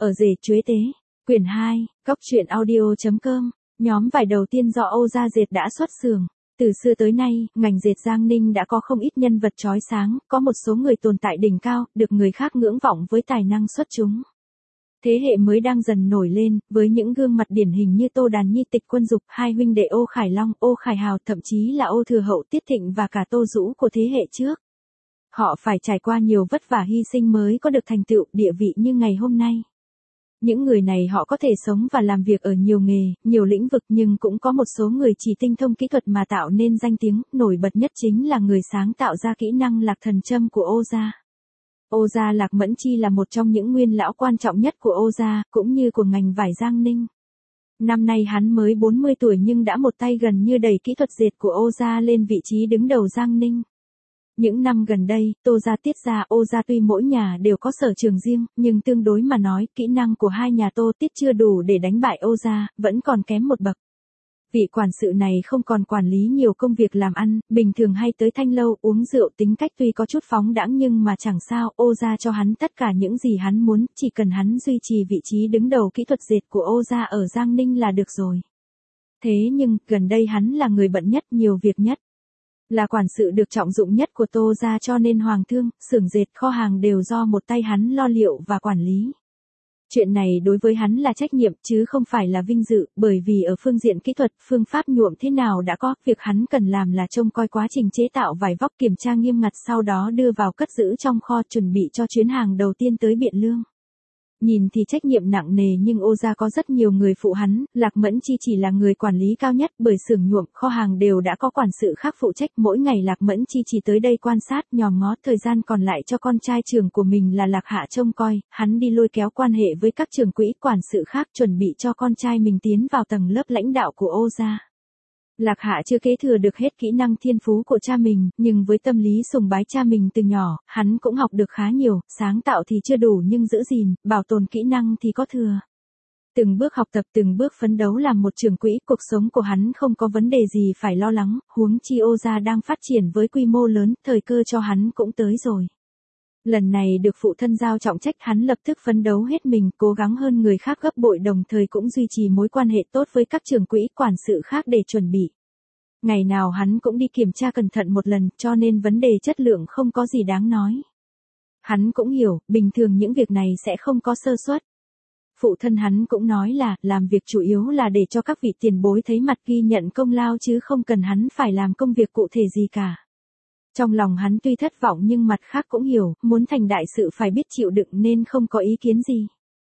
Ở rể chuế tế. Quyển 2, Cóc truyện audio.com. Nhóm vải đầu tiên do Âu Gia Dệt đã xuất xưởng. Từ xưa tới nay, ngành dệt Giang Ninh đã có không ít nhân vật chói sáng, có một số người tồn tại đỉnh cao, được người khác ngưỡng vọng với tài năng xuất chúng. Thế hệ mới đang dần nổi lên, với những gương mặt điển hình như Tô Đàn Nhi, Tịch Quân Dục, hai huynh đệ Ô Khải Long, Ô Khải Hào, thậm chí là Ô Thừa Hậu, Tiết Thịnh và cả Tô Dũ của thế hệ trước. Họ phải trải qua nhiều vất vả hy sinh mới có được thành tựu, địa vị như ngày hôm nay. Những người này họ có thể sống và làm việc ở nhiều nghề, nhiều lĩnh vực, nhưng cũng có một số người chỉ tinh thông kỹ thuật mà tạo nên danh tiếng, nổi bật nhất chính là người sáng tạo ra kỹ năng lạc thần châm của Âu Gia. Âu Gia Lạc Mẫn Chi là một trong những nguyên lão quan trọng nhất của Âu Gia, cũng như của ngành vải Giang Ninh. Năm nay hắn mới 40 tuổi nhưng đã một tay gần như đẩy kỹ thuật dệt của Âu Gia lên vị trí đứng đầu Giang Ninh. Những năm gần đây, Tô Gia Tiết Gia, Âu Gia tuy mỗi nhà đều có sở trường riêng, nhưng tương đối mà nói, kỹ năng của hai nhà Tô Tiết chưa đủ để đánh bại Âu Gia, vẫn còn kém một bậc. Vị quản sự này không còn quản lý nhiều công việc làm ăn, bình thường hay tới thanh lâu uống rượu, tính cách tuy có chút phóng đãng nhưng mà chẳng sao, Âu Gia cho hắn tất cả những gì hắn muốn, chỉ cần hắn duy trì vị trí đứng đầu kỹ thuật dệt của Âu Gia ở Giang Ninh là được rồi. Thế nhưng, gần đây hắn là người bận nhất, nhiều việc nhất. Là quản sự được trọng dụng nhất của Tô Gia, cho nên hoàng thương, xưởng dệt, kho hàng đều do một tay hắn lo liệu và quản lý. Chuyện này đối với hắn là trách nhiệm chứ không phải là vinh dự, bởi vì ở phương diện kỹ thuật, phương pháp nhuộm thế nào đã có, việc hắn cần làm là trông coi quá trình chế tạo vải vóc, kiểm tra nghiêm ngặt, sau đó đưa vào cất giữ trong kho, chuẩn bị cho chuyến hàng đầu tiên tới Biện Lương. Nhìn thì trách nhiệm nặng nề nhưng Âu Gia có rất nhiều người phụ hắn, Lạc Mẫn Chi chỉ là người quản lý cao nhất, bởi xưởng nhuộm, kho hàng đều đã có quản sự khác phụ trách, mỗi ngày Lạc Mẫn Chi chỉ tới đây quan sát, nhòm ngó, thời gian còn lại cho con trai trưởng của mình là Lạc Hạ trông coi, hắn đi lôi kéo quan hệ với các trưởng quỹ, quản sự khác, chuẩn bị cho con trai mình tiến vào tầng lớp lãnh đạo của Âu Gia. Lạc Hạ chưa kế thừa được hết kỹ năng thiên phú của cha mình, nhưng với tâm lý sùng bái cha mình từ nhỏ, hắn cũng học được khá nhiều, sáng tạo thì chưa đủ nhưng giữ gìn, bảo tồn kỹ năng thì có thừa. Từng bước học tập, từng bước phấn đấu làm một trưởng quỹ, cuộc sống của hắn không có vấn đề gì phải lo lắng, huống chi Âu Gia đang phát triển với quy mô lớn, thời cơ cho hắn cũng tới rồi. Lần này được phụ thân giao trọng trách, hắn lập tức phấn đấu hết mình, cố gắng hơn người khác gấp bội, đồng thời cũng duy trì mối quan hệ tốt với các trưởng quỹ, quản sự khác để chuẩn bị. Ngày nào hắn cũng đi kiểm tra cẩn thận một lần, cho nên vấn đề chất lượng không có gì đáng nói. Hắn cũng hiểu, bình thường những việc này sẽ không có sơ suất. Phụ thân hắn cũng nói là, làm việc chủ yếu là để cho các vị tiền bối thấy mặt, ghi nhận công lao chứ không cần hắn phải làm công việc cụ thể gì cả. Trong lòng hắn tuy thất vọng nhưng mặt khác cũng hiểu, muốn thành đại sự phải biết chịu đựng nên không có ý kiến gì.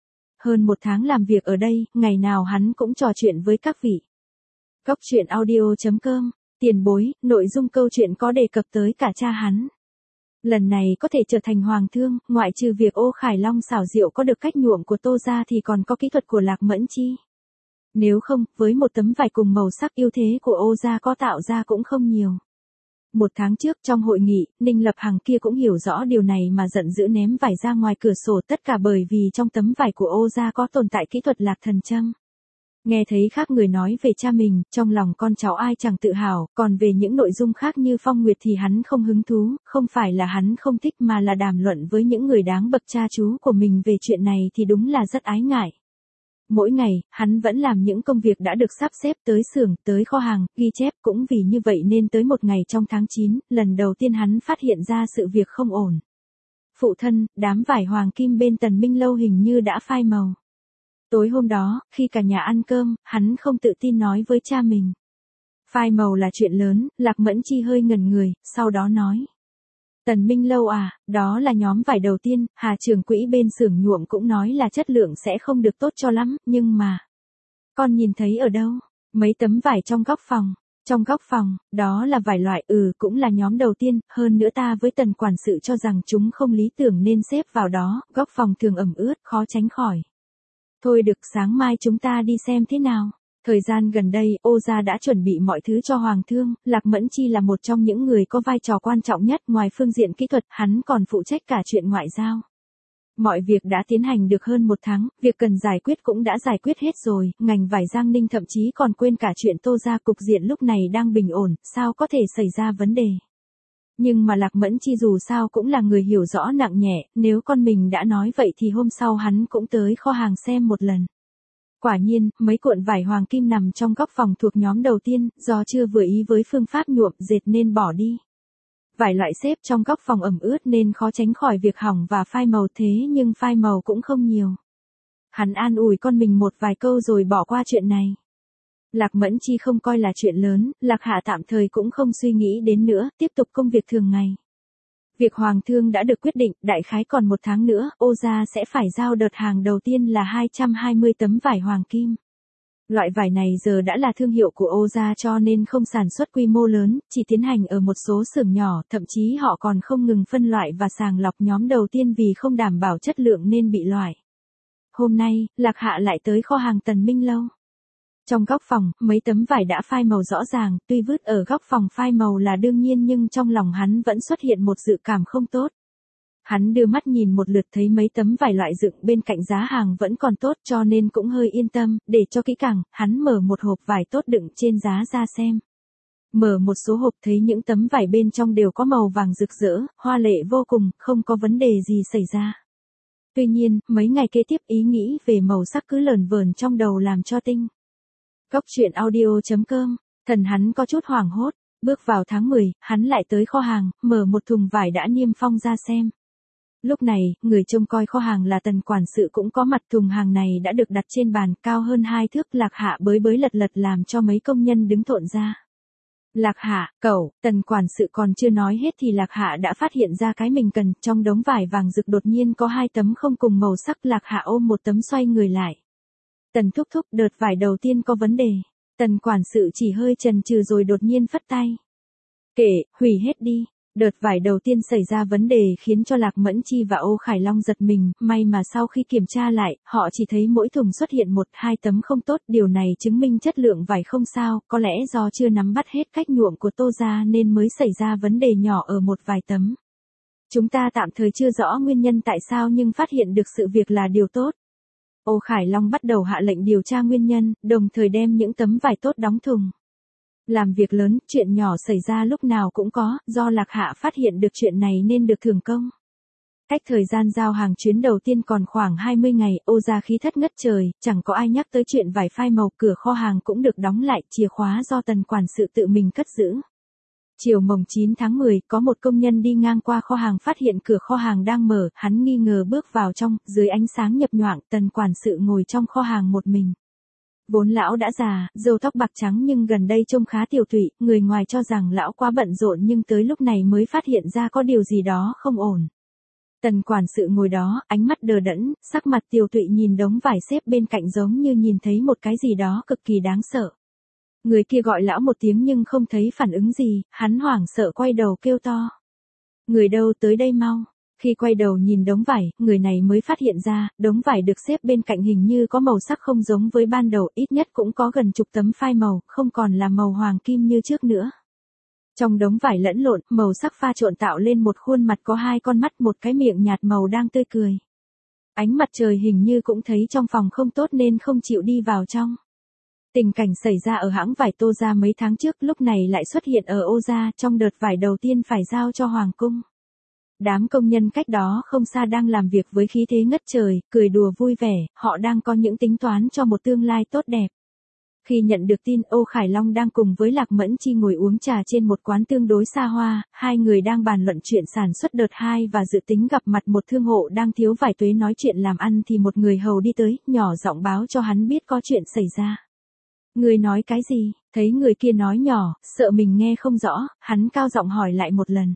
Hơn một tháng làm việc ở đây, ngày nào hắn cũng trò chuyện với các vị. Cóc truyện audio.com. Tiền bối, nội dung câu chuyện có đề cập tới cả cha hắn. Lần này có thể trở thành hoàng thương, ngoại trừ việc Ô Khải Long xảo diệu có được cách nhuộm của Tô Gia thì còn có kỹ thuật của Lạc Mẫn Chi. Nếu không, với một tấm vải cùng màu sắc, ưu thế của Âu Gia có tạo ra cũng không nhiều. Một tháng trước trong hội nghị, Ninh Lập Hằng kia cũng hiểu rõ điều này mà giận dữ ném vải ra ngoài cửa sổ, tất cả bởi vì trong tấm vải của Âu Gia có tồn tại kỹ thuật lạc thần châm. Nghe thấy khác người nói về cha mình, trong lòng con cháu ai chẳng tự hào, còn về những nội dung khác như Phong Nguyệt thì hắn không hứng thú, không phải là hắn không thích mà là đàm luận với những người đáng bậc cha chú của mình về chuyện này thì đúng là rất ái ngại. Mỗi ngày, hắn vẫn làm những công việc đã được sắp xếp, tới xưởng, tới kho hàng, ghi chép, cũng vì như vậy nên tới một ngày trong tháng 9, lần đầu tiên hắn phát hiện ra sự việc không ổn. Phụ thân, đám vải hoàng kim bên Tần Minh Lâu hình như đã phai màu. Tối hôm đó, khi cả nhà ăn cơm, hắn không tự tin nói với cha mình. Phai màu là chuyện lớn, Lạc Mẫn Chi hơi ngẩn người, sau đó nói. Tần Minh Lâu à, đó là nhóm vải đầu tiên, Hà trưởng quỹ bên xưởng nhuộm cũng nói là chất lượng sẽ không được tốt cho lắm, nhưng mà... Con nhìn thấy ở đâu? Mấy tấm vải trong góc phòng. Trong góc phòng, đó là vải loại, cũng là nhóm đầu tiên, hơn nữa ta với Tần quản sự cho rằng chúng không lý tưởng nên xếp vào đó, góc phòng thường ẩm ướt, khó tránh khỏi. Thôi được, sáng mai chúng ta đi xem thế nào. Thời gian gần đây, Âu Gia đã chuẩn bị mọi thứ cho hoàng thương, Lạc Mẫn Chi là một trong những người có vai trò quan trọng nhất, ngoài phương diện kỹ thuật, hắn còn phụ trách cả chuyện ngoại giao. Mọi việc đã tiến hành được hơn một tháng, việc cần giải quyết cũng đã giải quyết hết rồi, ngành vải Giang Ninh thậm chí còn quên cả chuyện Tô Gia, cục diện lúc này đang bình ổn, sao có thể xảy ra vấn đề. Nhưng mà Lạc Mẫn Chi dù sao cũng là người hiểu rõ nặng nhẹ, nếu con mình đã nói vậy thì hôm sau hắn cũng tới kho hàng xem một lần. Quả nhiên, mấy cuộn vải hoàng kim nằm trong góc phòng thuộc nhóm đầu tiên, do chưa vừa ý với phương pháp nhuộm dệt nên bỏ đi. Vải loại xếp trong góc phòng ẩm ướt nên khó tránh khỏi việc hỏng và phai màu, thế nhưng phai màu cũng không nhiều. Hắn an ủi con mình một vài câu rồi bỏ qua chuyện này. Lạc Mẫn Chi không coi là chuyện lớn, Lạc Hạ tạm thời cũng không suy nghĩ đến nữa, tiếp tục công việc thường ngày. Việc hoàng thương đã được quyết định, đại khái còn 1 tháng nữa, Ô gia sẽ phải giao đợt hàng đầu tiên là 220 tấm vải hoàng kim. Loại vải này giờ đã là thương hiệu của Ô gia cho nên không sản xuất quy mô lớn, chỉ tiến hành ở một số xưởng nhỏ, thậm chí họ còn không ngừng phân loại và sàng lọc nhóm đầu tiên vì không đảm bảo chất lượng nên bị loại. Hôm nay, Lạc Hạ lại tới kho hàng Tần Minh Lâu. Trong góc phòng, mấy tấm vải đã phai màu rõ ràng, tuy vứt ở góc phòng phai màu là đương nhiên nhưng trong lòng hắn vẫn xuất hiện một dự cảm không tốt. Hắn đưa mắt nhìn một lượt thấy mấy tấm vải loại dựng bên cạnh giá hàng vẫn còn tốt cho nên cũng hơi yên tâm, để cho kỹ càng, hắn mở một hộp vải tốt đựng trên giá ra xem. Mở một số hộp thấy những tấm vải bên trong đều có màu vàng rực rỡ, hoa lệ vô cùng, không có vấn đề gì xảy ra. Tuy nhiên, mấy ngày kế tiếp ý nghĩ về màu sắc cứ lởn vởn trong đầu làm cho tinh. Góc truyện audio.com, thần hắn có chút hoảng hốt, bước vào tháng 10, hắn lại tới kho hàng, mở một thùng vải đã niêm phong ra xem. Lúc này, người trông coi kho hàng là Tần quản sự cũng có mặt, thùng hàng này đã được đặt trên bàn cao hơn 2 thước, Lạc Hạ bới lật lật làm cho mấy công nhân đứng thộn ra. Lạc Hạ, cậu, Tần quản sự còn chưa nói hết thì Lạc Hạ đã phát hiện ra cái mình cần, trong đống vải vàng rực đột nhiên có 2 tấm không cùng màu sắc, Lạc Hạ ôm một tấm xoay người lại. Tần thúc thúc, đợt vải đầu tiên có vấn đề. Tần quản sự chỉ hơi chần chừ rồi đột nhiên phất tay. Kệ, hủy hết đi. Đợt vải đầu tiên xảy ra vấn đề khiến cho Lạc Mẫn Chi và Ô Khải Long giật mình, may mà sau khi kiểm tra lại, họ chỉ thấy mỗi thùng xuất hiện 1-2 tấm không tốt, điều này chứng minh chất lượng vải không sao, có lẽ do chưa nắm bắt hết cách nhuộm của Tô gia nên mới xảy ra vấn đề nhỏ ở một vài tấm. Chúng ta tạm thời chưa rõ nguyên nhân tại sao nhưng phát hiện được sự việc là điều tốt. Ô Khải Long bắt đầu hạ lệnh điều tra nguyên nhân, đồng thời đem những tấm vải tốt đóng thùng. Làm việc lớn, chuyện nhỏ xảy ra lúc nào cũng có, do Lạc Hạ phát hiện được chuyện này nên được thưởng công. Cách thời gian giao hàng chuyến đầu tiên còn khoảng 20 ngày, Ô gia khí thất ngất trời, chẳng có ai nhắc tới chuyện vải phai màu, cửa kho hàng cũng được đóng lại, chìa khóa do Tần quản sự tự mình cất giữ. Chiều mồng 9 tháng 10, có một công nhân đi ngang qua kho hàng phát hiện cửa kho hàng đang mở, hắn nghi ngờ bước vào trong, dưới ánh sáng nhập nhoạng, Tần quản sự ngồi trong kho hàng một mình. Vốn lão đã già, râu tóc bạc trắng nhưng gần đây trông khá tiều tụy, người ngoài cho rằng lão quá bận rộn nhưng tới lúc này mới phát hiện ra có điều gì đó không ổn. Tần quản sự ngồi đó, ánh mắt đờ đẫn, sắc mặt tiều tụy nhìn đống vải xếp bên cạnh giống như nhìn thấy một cái gì đó cực kỳ đáng sợ. Người kia gọi lão một tiếng nhưng không thấy phản ứng gì, hắn hoảng sợ quay đầu kêu to. Người đâu tới đây mau. Khi quay đầu nhìn đống vải, người này mới phát hiện ra, đống vải được xếp bên cạnh hình như có màu sắc không giống với ban đầu, ít nhất cũng có gần chục tấm phai màu, không còn là màu hoàng kim như trước nữa. Trong đống vải lẫn lộn, màu sắc pha trộn tạo lên một khuôn mặt có 2 con mắt, một cái miệng nhạt màu đang tươi cười. Ánh mặt trời hình như cũng thấy trong phòng không tốt nên không chịu đi vào trong. Tình cảnh xảy ra ở hãng vải Tô gia mấy tháng trước lúc này lại xuất hiện ở Ô gia trong đợt vải đầu tiên phải giao cho Hoàng cung. Đám công nhân cách đó không xa đang làm việc với khí thế ngất trời, cười đùa vui vẻ, họ đang có những tính toán cho một tương lai tốt đẹp. Khi nhận được tin Ô Khải Long đang cùng với Lạc Mẫn Chi ngồi uống trà trên một quán tương đối xa hoa, hai người đang bàn luận chuyện sản xuất đợt 2 và dự tính gặp mặt một thương hộ đang thiếu vải tuế nói chuyện làm ăn thì một người hầu đi tới, nhỏ giọng báo cho hắn biết có chuyện xảy ra. Người nói cái gì? Thấy người kia nói nhỏ, sợ mình nghe không rõ, hắn cao giọng hỏi lại một lần.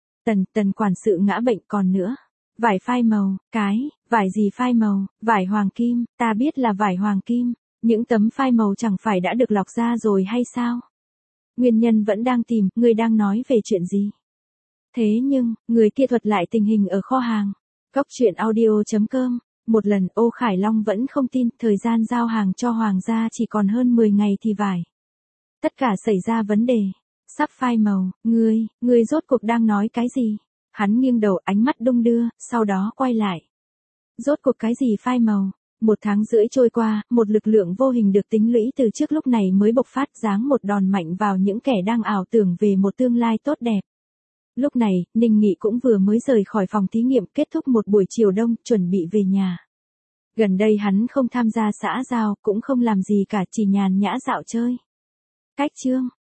Tần quản sự ngã bệnh còn nữa. Vải phai màu, vải gì phai màu, vải hoàng kim, ta biết là vải hoàng kim, những tấm phai màu chẳng phải đã được lọc ra rồi hay sao? Nguyên nhân vẫn đang tìm, người đang nói về chuyện gì? Thế nhưng, người kia thuật lại tình hình ở kho hàng. Góc truyện audio.com, một lần Ô Khải Long vẫn không tin, thời gian giao hàng cho Hoàng gia chỉ còn hơn 10 ngày thì vải. Tất cả xảy ra vấn đề. Sắp phai màu, ngươi rốt cuộc đang nói cái gì? Hắn nghiêng đầu ánh mắt đung đưa, sau đó quay lại. Rốt cuộc cái gì phai màu? 1 tháng rưỡi trôi qua, một lực lượng vô hình được tính lũy từ trước lúc này mới bộc phát giáng một đòn mạnh vào những kẻ đang ảo tưởng về một tương lai tốt đẹp. Lúc này, Ninh Nghị cũng vừa mới rời khỏi phòng thí nghiệm kết thúc một buổi chiều đông, chuẩn bị về nhà. Gần đây hắn không tham gia xã giao, cũng không làm gì cả, chỉ nhàn nhã dạo chơi. Cách chương